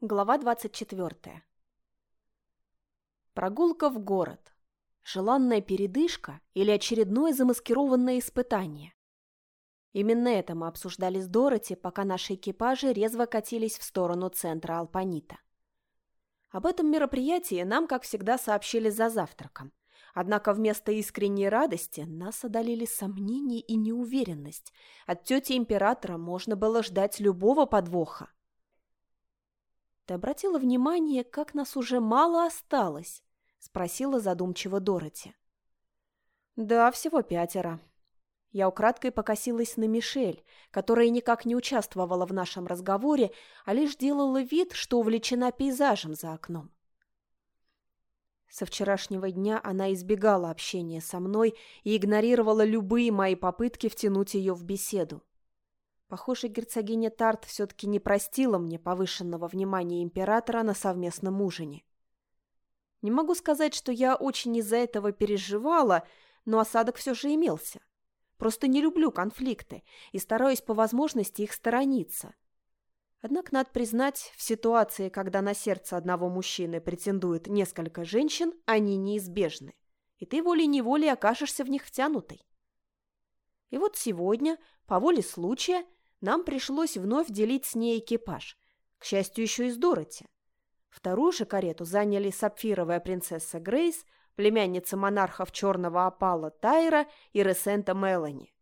Глава 24. Прогулка в город. Желанная передышка или очередное замаскированное испытание. Именно это мы обсуждали с Дороти, пока наши экипажи резво катились в сторону центра Алпанита. Об этом мероприятии нам, как всегда, сообщили за завтраком. Однако вместо искренней радости нас одолели сомнения и неуверенность. От тети императора можно было ждать любого подвоха. «Ты обратила внимание, как нас уже мало осталось?» — спросила задумчиво Дороти. «Да, всего 5». Я украдкой покосилась на Мишель, которая никак не участвовала в нашем разговоре, а лишь делала вид, что увлечена пейзажем за окном. Со вчерашнего дня она избегала общения со мной и игнорировала любые мои попытки втянуть ее в беседу. Похоже, герцогиня Тарт все-таки не простила мне повышенного внимания императора на совместном ужине. Не могу сказать, что я очень из-за этого переживала, но осадок все же имелся. Просто не люблю конфликты и стараюсь по возможности их сторониться. Однако, надо признать, в ситуации, когда на сердце одного мужчины претендует несколько женщин, они неизбежны, и ты волей-неволей окажешься в них втянутой. И вот сегодня, по воле случая, нам пришлось вновь делить с ней экипаж, к счастью, еще и с Дороти. Вторую же карету заняли сапфировая принцесса Грейс, племянница монархов Черного Опала Тайра и Ресента Мелани.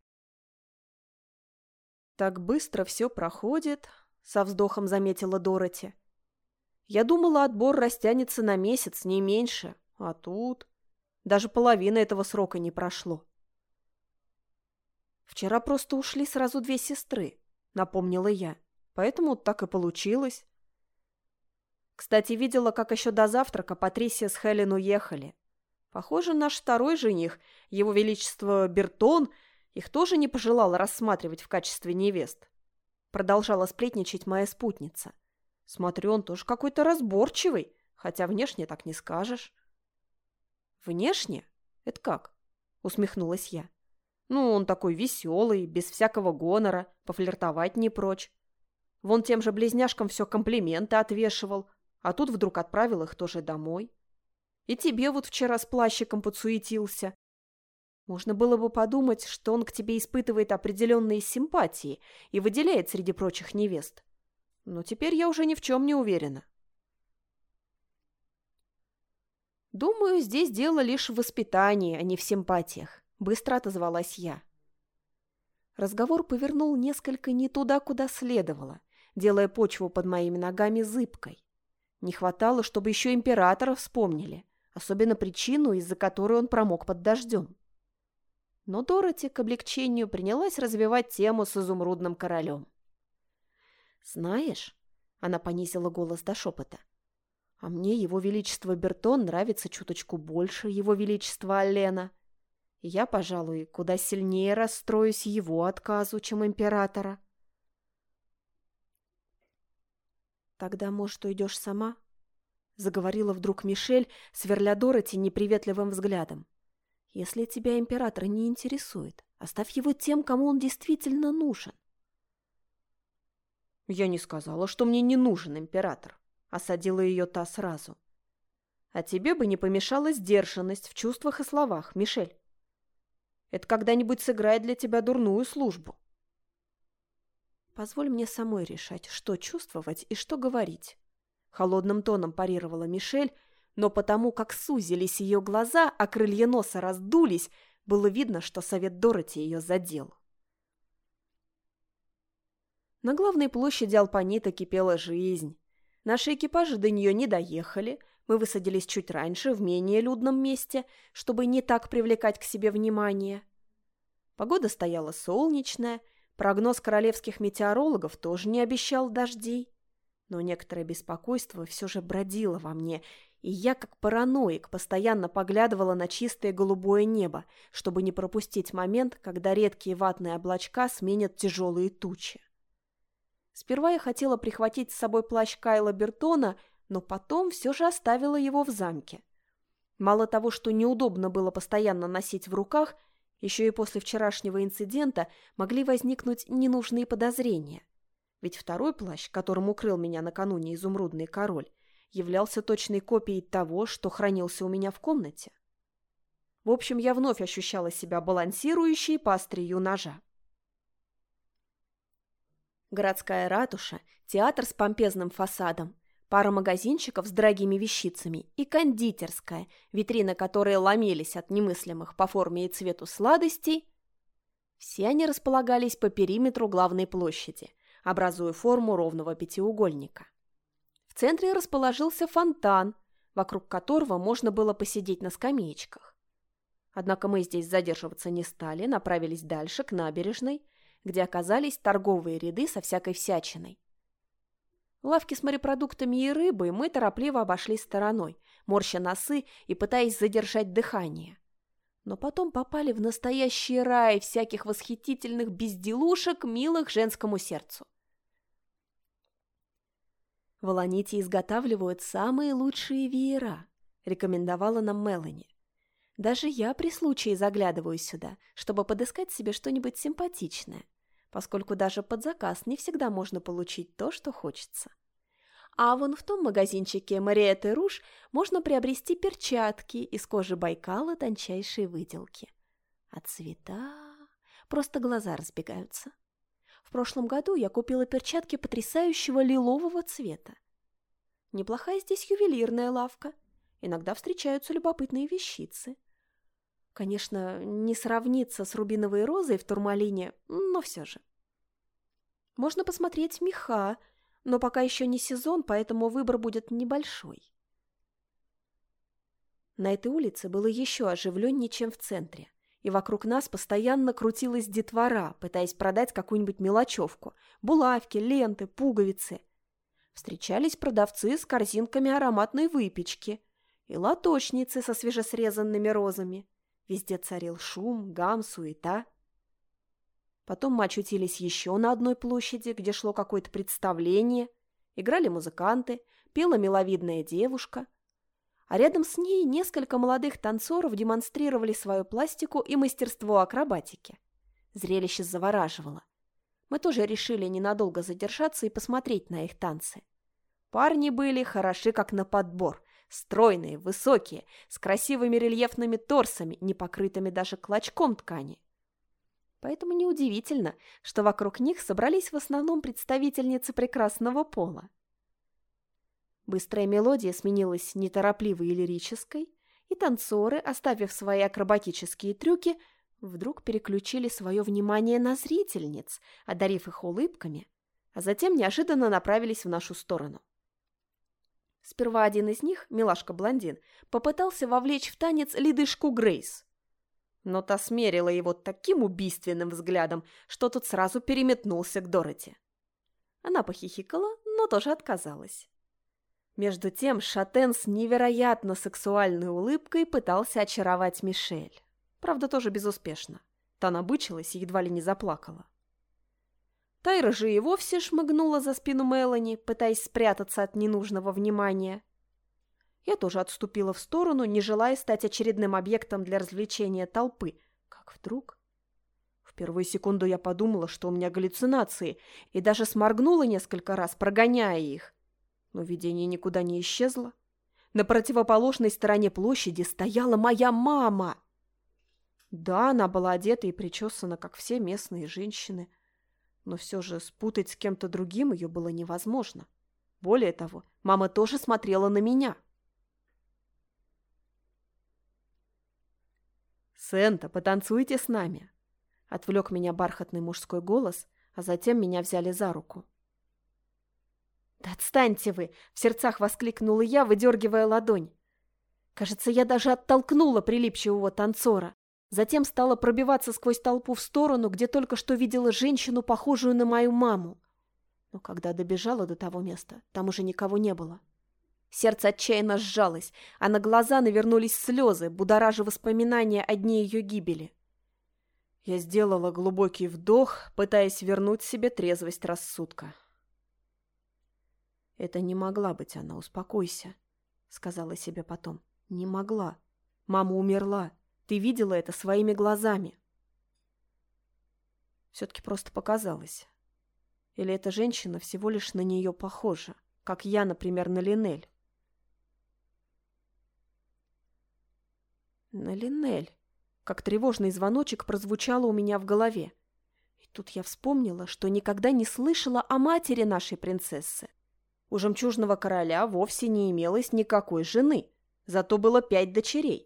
«Так быстро все проходит», — со вздохом заметила Дороти. «Я думала, отбор растянется на месяц, не меньше, а тут даже половина этого срока не прошло». «Вчера просто ушли сразу 2 сестры», — напомнила я. «Поэтому так и получилось». Кстати, видела, как еще до завтрака Патрисия с Хелен уехали. Похоже, наш второй жених, его величество Бертон, их тоже не пожелал рассматривать в качестве невест. Продолжала сплетничать моя спутница. Смотрю, он тоже какой-то разборчивый, хотя внешне так не скажешь. «Внешне? Это как?» — усмехнулась я. «Ну, он такой веселый, без всякого гонора, пофлиртовать не прочь. Вон тем же близняшкам все комплименты отвешивал, а тут вдруг отправил их тоже домой. И тебе вот вчера с плащиком подсуетился. Можно было бы подумать, что он к тебе испытывает определенные симпатии и выделяет среди прочих невест. Но теперь я уже ни в чем не уверена». «Думаю, здесь дело лишь в воспитании, а не в симпатиях», — быстро отозвалась я. Разговор повернул несколько не туда, куда следовало, делая почву под моими ногами зыбкой. Не хватало, чтобы еще императора вспомнили, особенно причину, из-за которой он промок под дождем. Но Дороти к облегчению принялась развивать тему с изумрудным королем. «Знаешь», — она понизила голос до шепота, «а мне его величество Бертон нравится чуточку больше его величества Аллена. И я, пожалуй, куда сильнее расстроюсь его отказу, чем императора». «Тогда, может, уйдешь сама?» — заговорила вдруг Мишель, сверля Дороти неприветливым взглядом. «Если тебя император не интересует, оставь его тем, кому он действительно нужен». «Я не сказала, что мне не нужен император», — осадила ее та сразу. «А тебе бы не помешала сдержанность в чувствах и словах, Мишель. Это когда-нибудь сыграет для тебя дурную службу». «Позволь мне самой решать, что чувствовать и что говорить», — холодным тоном парировала Мишель, но потому, как сузились ее глаза, а крылья носа раздулись, было видно, что совет Дороти ее задел. На главной площади Алпанита кипела жизнь. Наши экипажи до нее не доехали, мы высадились чуть раньше, в менее людном месте, чтобы не так привлекать к себе внимание. Погода стояла солнечная, прогноз королевских метеорологов тоже не обещал дождей. Но некоторое беспокойство все же бродило во мне, и я, как параноик, постоянно поглядывала на чистое голубое небо, чтобы не пропустить момент, когда редкие ватные облачка сменят тяжелые тучи. Сперва я хотела прихватить с собой плащ Кайла Бертона, но потом все же оставила его в замке. Мало того, что неудобно было постоянно носить в руках, еще и после вчерашнего инцидента могли возникнуть ненужные подозрения. Ведь второй плащ, которым укрыл меня накануне изумрудный король, являлся точной копией того, что хранился у меня в комнате. В общем, я вновь ощущала себя балансирующей по острию ножа. Городская ратуша, театр с помпезным фасадом, пара магазинчиков с дорогими вещицами и кондитерская, витрины которой ломились от немыслимых по форме и цвету сладостей. Все они располагались по периметру главной площади, образуя форму ровного пятиугольника. В центре расположился фонтан, вокруг которого можно было посидеть на скамеечках. Однако мы здесь задерживаться не стали, направились дальше, к набережной, где оказались торговые ряды со всякой всячиной. Лавки с морепродуктами и рыбой мы торопливо обошли стороной, морща носы и пытаясь задержать дыхание. Но потом попали в настоящий рай всяких восхитительных безделушек, милых женскому сердцу. В Аланите изготавливают самые лучшие веера, рекомендовала нам Мелани. Даже я при случае заглядываю сюда, чтобы подыскать себе что-нибудь симпатичное, поскольку даже под заказ не всегда можно получить то, что хочется. А вон в том магазинчике Мариэтте Руж можно приобрести перчатки из кожи Байкала тончайшей выделки. А цвета... Просто глаза разбегаются. В прошлом году я купила перчатки потрясающего лилового цвета. Неплохая здесь ювелирная лавка. Иногда встречаются любопытные вещицы. Конечно, не сравнится с рубиновой розой в турмалине, но все же. Можно посмотреть меха, но пока еще не сезон, поэтому выбор будет небольшой. На этой улице было еще оживленнее, чем в центре, и вокруг нас постоянно крутилась детвора, пытаясь продать какую-нибудь мелочевку – булавки, ленты, пуговицы. Встречались продавцы с корзинками ароматной выпечки и лоточницы со свежесрезанными розами. Везде царил шум, гам, суета. Потом мы очутились еще на одной площади, где шло какое-то представление. Играли музыканты, пела миловидная девушка. А рядом с ней несколько молодых танцоров демонстрировали свою пластику и мастерство акробатики. Зрелище завораживало. Мы тоже решили ненадолго задержаться и посмотреть на их танцы. Парни были хороши как на подбор. Стройные, высокие, с красивыми рельефными торсами, не покрытыми даже клочком ткани. Поэтому неудивительно, что вокруг них собрались в основном представительницы прекрасного пола. Быстрая мелодия сменилась неторопливой и лирической, и танцоры, оставив свои акробатические трюки, вдруг переключили свое внимание на зрительниц, одарив их улыбками, а затем неожиданно направились в нашу сторону. Сперва один из них, милашка-блондин, попытался вовлечь в танец ледышку Грейс. Но та смерила его таким убийственным взглядом, что тот сразу переметнулся к Дороти. Она похихикала, но тоже отказалась. Между тем Шатен с невероятно сексуальной улыбкой пытался очаровать Мишель. Правда, тоже безуспешно. Та набычилась и едва ли не заплакала. Тайра же и вовсе шмыгнула за спину Мелани, пытаясь спрятаться от ненужного внимания. Я тоже отступила в сторону, не желая стать очередным объектом для развлечения толпы. Как вдруг... В первую секунду я подумала, что у меня галлюцинации, и даже сморгнула несколько раз, прогоняя их. Но видение никуда не исчезло. На противоположной стороне площади стояла моя мама. Да, она была одета и причесана, как все местные женщины. Но все же спутать с кем-то другим ее было невозможно. Более того, мама тоже смотрела на меня. «Сента, потанцуйте с нами!» — отвлек меня бархатный мужской голос, а затем меня взяли за руку. «Да отстаньте вы!» — в сердцах воскликнула я, выдергивая ладонь. Кажется, я даже оттолкнула прилипчивого танцора. Затем стала пробиваться сквозь толпу в сторону, где только что видела женщину, похожую на мою маму. Но когда добежала до того места, там уже никого не было. Сердце отчаянно сжалось, а на глаза навернулись слезы, будоража воспоминания о дне ее гибели. Я сделала глубокий вдох, пытаясь вернуть себе трезвость рассудка. «Это не могла быть она, успокойся», — сказала себе потом. «Не могла. Мама умерла. Ты видела это своими глазами». Все-таки просто показалось. Или эта женщина всего лишь на нее похожа, как я, например, на Линель? На Линель. Как тревожный звоночек прозвучало у меня в голове. И тут я вспомнила, что никогда не слышала о матери нашей принцессы. У жемчужного короля вовсе не имелось никакой жены, зато было 5 дочерей.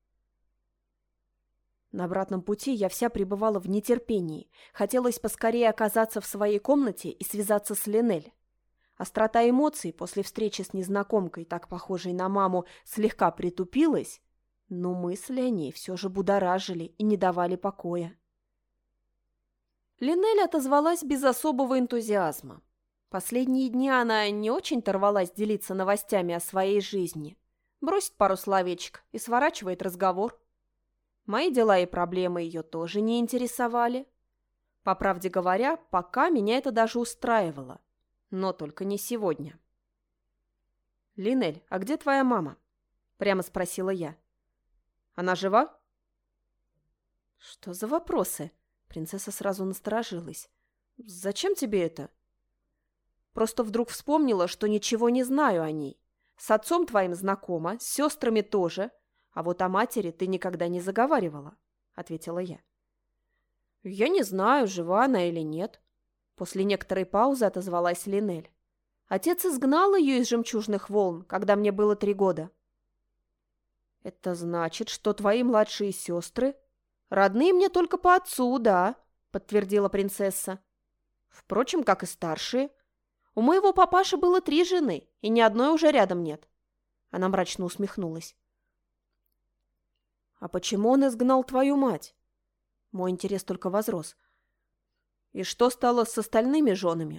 На обратном пути я вся пребывала в нетерпении. Хотелось поскорее оказаться в своей комнате и связаться с Линель. Острота эмоций после встречи с незнакомкой, так похожей на маму, слегка притупилась, но мысли о ней все же будоражили и не давали покоя. Линель отозвалась без особого энтузиазма. Последние дни она не очень-то рвалась делиться новостями о своей жизни. Бросит пару словечек и сворачивает разговор. Мои дела и проблемы ее тоже не интересовали. По правде говоря, пока меня это даже устраивало. Но только не сегодня. «Линель, а где твоя мама?» – прямо спросила я. «Она жива?» «Что за вопросы?» Принцесса сразу насторожилась. «Зачем тебе это?» «Просто вдруг вспомнила, что ничего не знаю о ней. С отцом твоим знакома, с сестрами тоже, а вот о матери ты никогда не заговаривала», — ответила я. «Я не знаю, жива она или нет». После некоторой паузы отозвалась Линель. «Отец изгнал ее из жемчужных волн, когда мне было 3 года». «Это значит, что твои младшие сестры...» «Родные мне только по отцу, да», — подтвердила принцесса. «Впрочем, как и старшие. У моего папаши было 3 жены, и ни одной уже рядом нет». Она мрачно усмехнулась. «А почему он изгнал твою мать?» Мой интерес только возрос. «И что стало с остальными женами?»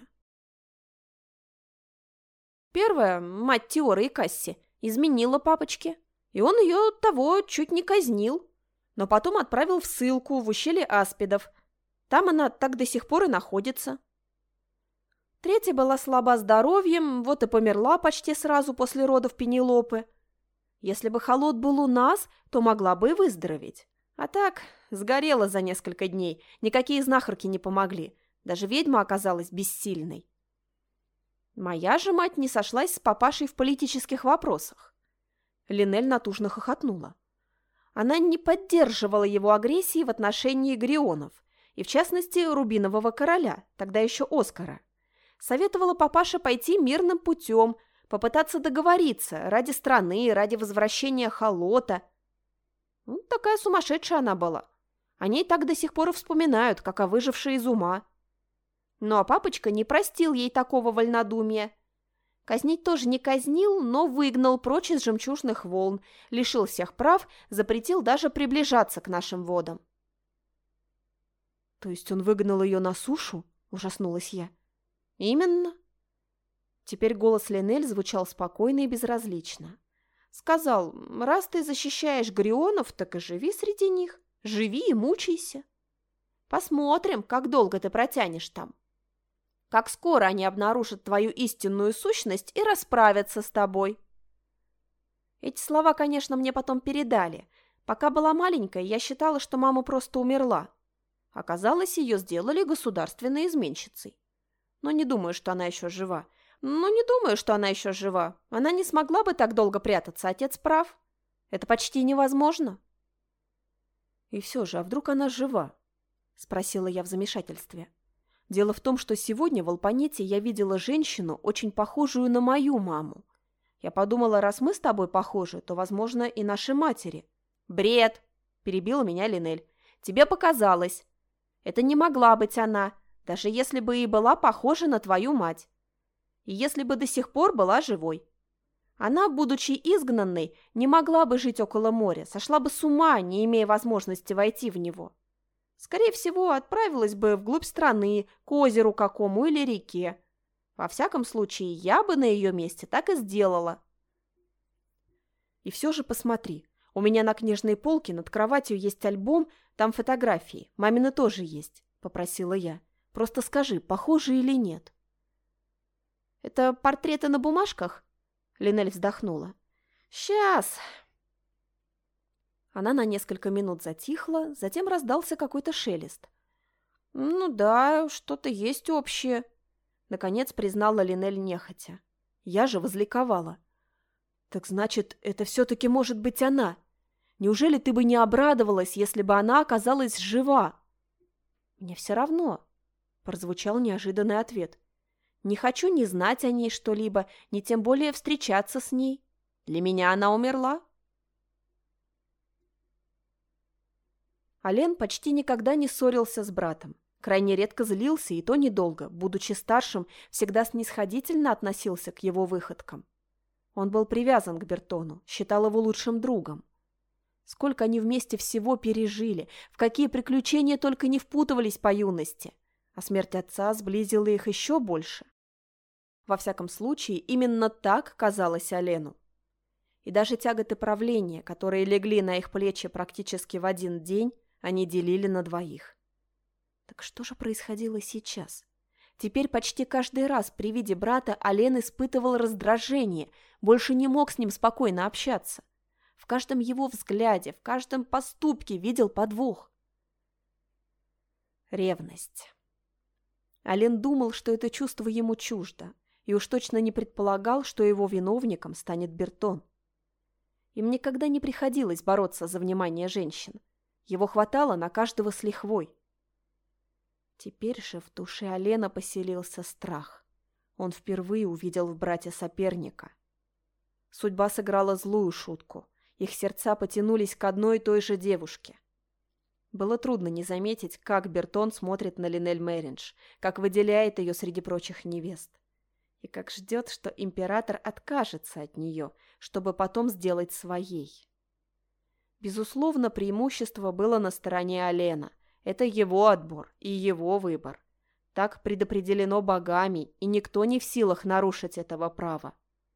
Первая, мать Теора и Касси, изменила папочке, и он ее того чуть не казнил. Но потом отправил в ссылку в ущелье Аспидов. Там она так до сих пор и находится. Третья была слаба здоровьем, вот и померла почти сразу после родов Пенелопы. Если бы Холод был у нас, то могла бы и выздороветь. А так, сгорела за несколько дней, никакие знахарки не помогли. Даже ведьма оказалась бессильной. Моя же мать не сошлась с папашей в политических вопросах. Линель натужно хохотнула. Она не поддерживала его агрессии в отношении Грионов, и в частности Рубинового короля, тогда еще Оскара. Советовала папаше пойти мирным путем, попытаться договориться ради страны, ради возвращения Холота. Такая сумасшедшая она была. О ней так до сих пор и вспоминают, как о выжившей из ума. Ну а папочка не простил ей такого вольнодумия. Казнить тоже не казнил, но выгнал прочь из жемчужных волн, лишил всех прав, запретил даже приближаться к нашим водам. «То есть он выгнал ее на сушу?» – ужаснулась я. «Именно». Теперь голос Линель звучал спокойно и безразлично. Сказал: «Раз ты защищаешь Грионов, так и живи среди них. Живи и мучайся. Посмотрим, как долго ты протянешь там. Как скоро они обнаружат твою истинную сущность и расправятся с тобой». Эти слова, конечно, мне потом передали. Пока была маленькая, я считала, что мама просто умерла. Оказалось, ее сделали государственной изменщицей. Но не думаю, что она еще жива. Она не смогла бы так долго прятаться, отец прав. Это почти невозможно. «И все же, а вдруг она жива?» – спросила я в замешательстве. Дело в том, что сегодня в Алпанете я видела женщину, очень похожую на мою маму. Я подумала, раз мы с тобой похожи, то, возможно, и наши матери. «Бред!» – перебила меня Линель. «Тебе показалось. Это не могла быть она, даже если бы и была похожа на твою мать. И если бы до сих пор была живой. Она, будучи изгнанной, не могла бы жить около моря, сошла бы с ума, не имея возможности войти в него. Скорее всего, отправилась бы вглубь страны, к озеру какому или реке. Во всяком случае, я бы на ее месте так и сделала». «И все же посмотри, у меня на книжной полке над кроватью есть альбом, там фотографии, мамины тоже есть», – попросила я. «Просто скажи, похожи или нет?» «Это портреты на бумажках?» Линель вздохнула. «Сейчас». Она на несколько минут затихла, затем раздался какой-то шелест. «Ну да, что-то есть общее». Наконец признала Линель нехотя. Я же возликовала. «Так значит, это все-таки может быть она? Неужели ты бы не обрадовалась, если бы она оказалась жива?» «Мне все равно», — прозвучал неожиданный ответ. «Не хочу ни знать о ней что-либо, ни тем более встречаться с ней. Для меня она умерла». Ален почти никогда не ссорился с братом. Крайне редко злился, и то недолго, будучи старшим, всегда снисходительно относился к его выходкам. Он был привязан к Бертону, считал его лучшим другом. Сколько они вместе всего пережили, в какие приключения только не впутывались по юности, а смерть отца сблизила их еще больше. Во всяком случае, именно так казалось Алену. И даже тяготы правления, которые легли на их плечи практически в один день, они делили на двоих. Так что же происходило сейчас? Теперь почти каждый раз при виде брата Ален испытывал раздражение, больше не мог с ним спокойно общаться. В каждом его взгляде, в каждом поступке видел подвох. Ревность. Ален думал, что это чувство ему чуждо, и уж точно не предполагал, что его виновником станет Бертон. Им никогда не приходилось бороться за внимание женщин. Его хватало на каждого с лихвой. Теперь же в душе Алена поселился страх. Он впервые увидел в брате соперника. Судьба сыграла злую шутку. Их сердца потянулись к одной и той же девушке. Было трудно не заметить, как Бертон смотрит на Линель Мэридж, как выделяет ее среди прочих невест. И как ждет, что император откажется от нее, чтобы потом сделать своей. Безусловно, преимущество было на стороне Алена. Это его отбор и его выбор. Так предопределено богами, и никто не в силах нарушить этого права.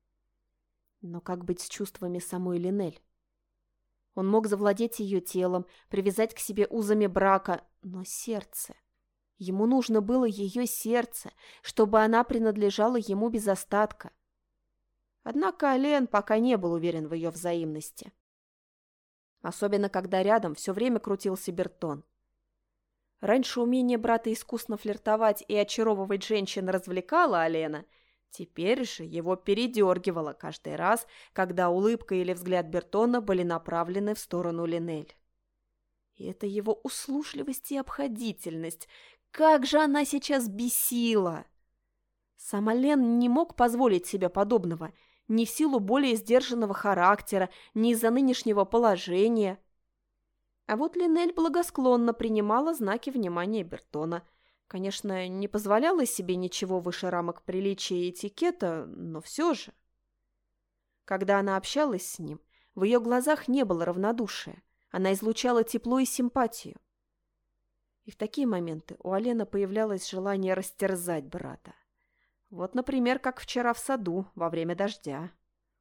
Но как быть с чувствами самой Линель? Он мог завладеть ее телом, привязать к себе узами брака, но сердце... Ему нужно было ее сердце, чтобы она принадлежала ему без остатка. Однако Ален пока не был уверен в ее взаимности. Особенно, когда рядом все время крутился Бертон. Раньше умение брата искусно флиртовать и очаровывать женщин развлекало Алена, теперь же его передергивало каждый раз, когда улыбка или взгляд Бертона были направлены в сторону Линель. И это его услужливость и обходительность. Как же она сейчас бесила! Сам Ален не мог позволить себе подобного, ни в силу более сдержанного характера, ни из-за нынешнего положения. А вот Линель благосклонно принимала знаки внимания Бертона. Конечно, не позволяла себе ничего выше рамок приличия и этикета, но все же. Когда она общалась с ним, в ее глазах не было равнодушия. Она излучала тепло и симпатию. И в такие моменты у Алена появлялось желание растерзать брата. Вот, например, как вчера в саду во время дождя.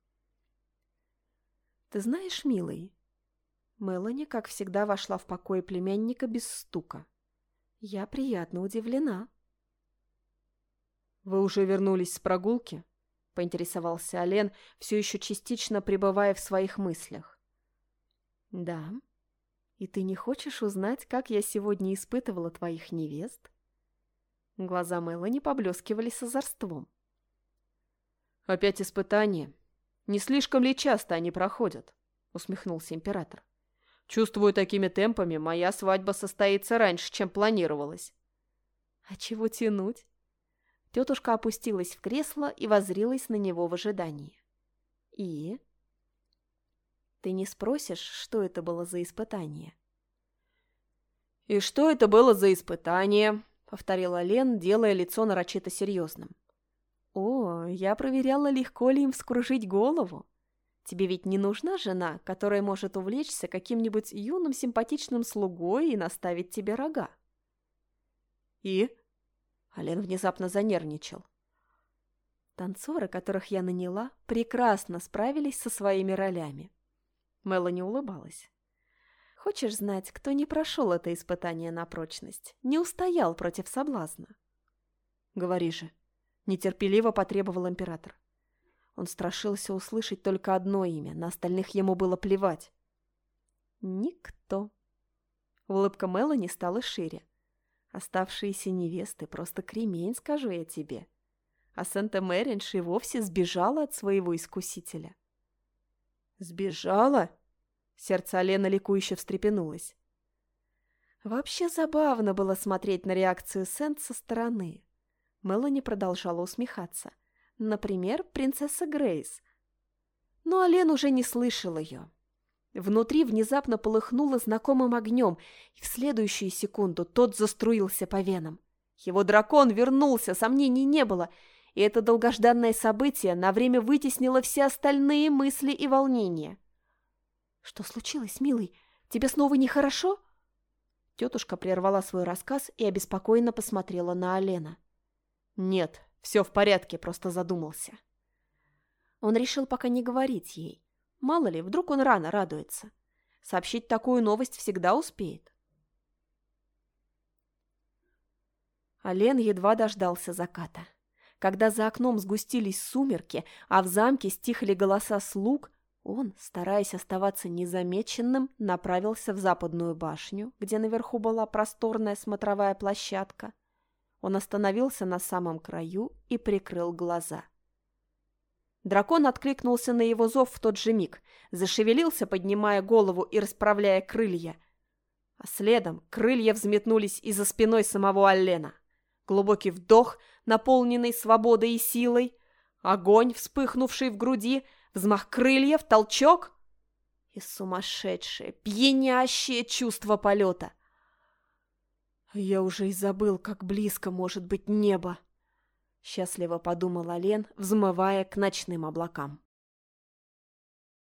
«Ты знаешь, милый...» Мелани, как всегда, вошла в покой племянника без стука. «Я приятно удивлена». «Вы уже вернулись с прогулки?» — поинтересовался Ален, все еще частично пребывая в своих мыслях. «Да. И ты не хочешь узнать, как я сегодня испытывала твоих невест?» Глаза Мелани поблескивали с озорством. «Опять испытания? Не слишком ли часто они проходят?» — усмехнулся император. «Чувствую, такими темпами моя свадьба состоится раньше, чем планировалось». «А чего тянуть?» Тетушка опустилась в кресло и воззрилась на него в ожидании. «И?» «Ты не спросишь, что это было за испытание?» «И что это было за испытание?» — повторила Лен, делая лицо нарочито серьезным. «О, я проверяла, легко ли им вскружить голову. Тебе ведь не нужна жена, которая может увлечься каким-нибудь юным симпатичным слугой и наставить тебе рога?» «И?» — Ален внезапно занервничал. «Танцоры, которых я наняла, прекрасно справились со своими ролями». Мелани улыбалась. «Хочешь знать, кто не прошел это испытание на прочность, не устоял против соблазна?» «Говори же», — нетерпеливо потребовал император. Он страшился услышать только одно имя, на остальных ему было плевать. «Никто». Улыбка Мелани стала шире. «Оставшиеся невесты просто кремень, скажу я тебе. а Сент-Эмеринж и вовсе сбежала от своего искусителя. «Сбежала?» Сердце Алены ликующе встрепенулось. Вообще забавно было смотреть на реакцию Сент со стороны. Мелани продолжала усмехаться. Например, принцесса Грейс. Но Ален уже не слышал ее. Внутри внезапно полыхнуло знакомым огнем, и в следующую секунду тот заструился по венам. Его дракон вернулся, сомнений не было, и это долгожданное событие на время вытеснило все остальные мысли и волнения. «Что случилось, милый? Тебе снова нехорошо?» Тетушка прервала свой рассказ и обеспокоенно посмотрела на Алена. «Нет, все в порядке, просто задумался». Он решил пока не говорить ей. Мало ли, вдруг он рано радуется. Сообщить такую новость всегда успеет. Ален едва дождался заката. Когда за окном сгустились сумерки, а в замке стихли голоса слуг, он, стараясь оставаться незамеченным, направился в западную башню, где наверху была просторная смотровая площадка. Он остановился на самом краю и прикрыл глаза. Дракон откликнулся на его зов в тот же миг, зашевелился, поднимая голову и расправляя крылья. А следом крылья взметнулись и за спиной самого Аллена. Глубокий вдох, наполненный свободой и силой, огонь, вспыхнувший в груди, взмах крыльев, толчок и сумасшедшее, пьянящее чувство полета. «Я уже и забыл, как близко может быть небо», — счастливо подумал Ален, взмывая к ночным облакам.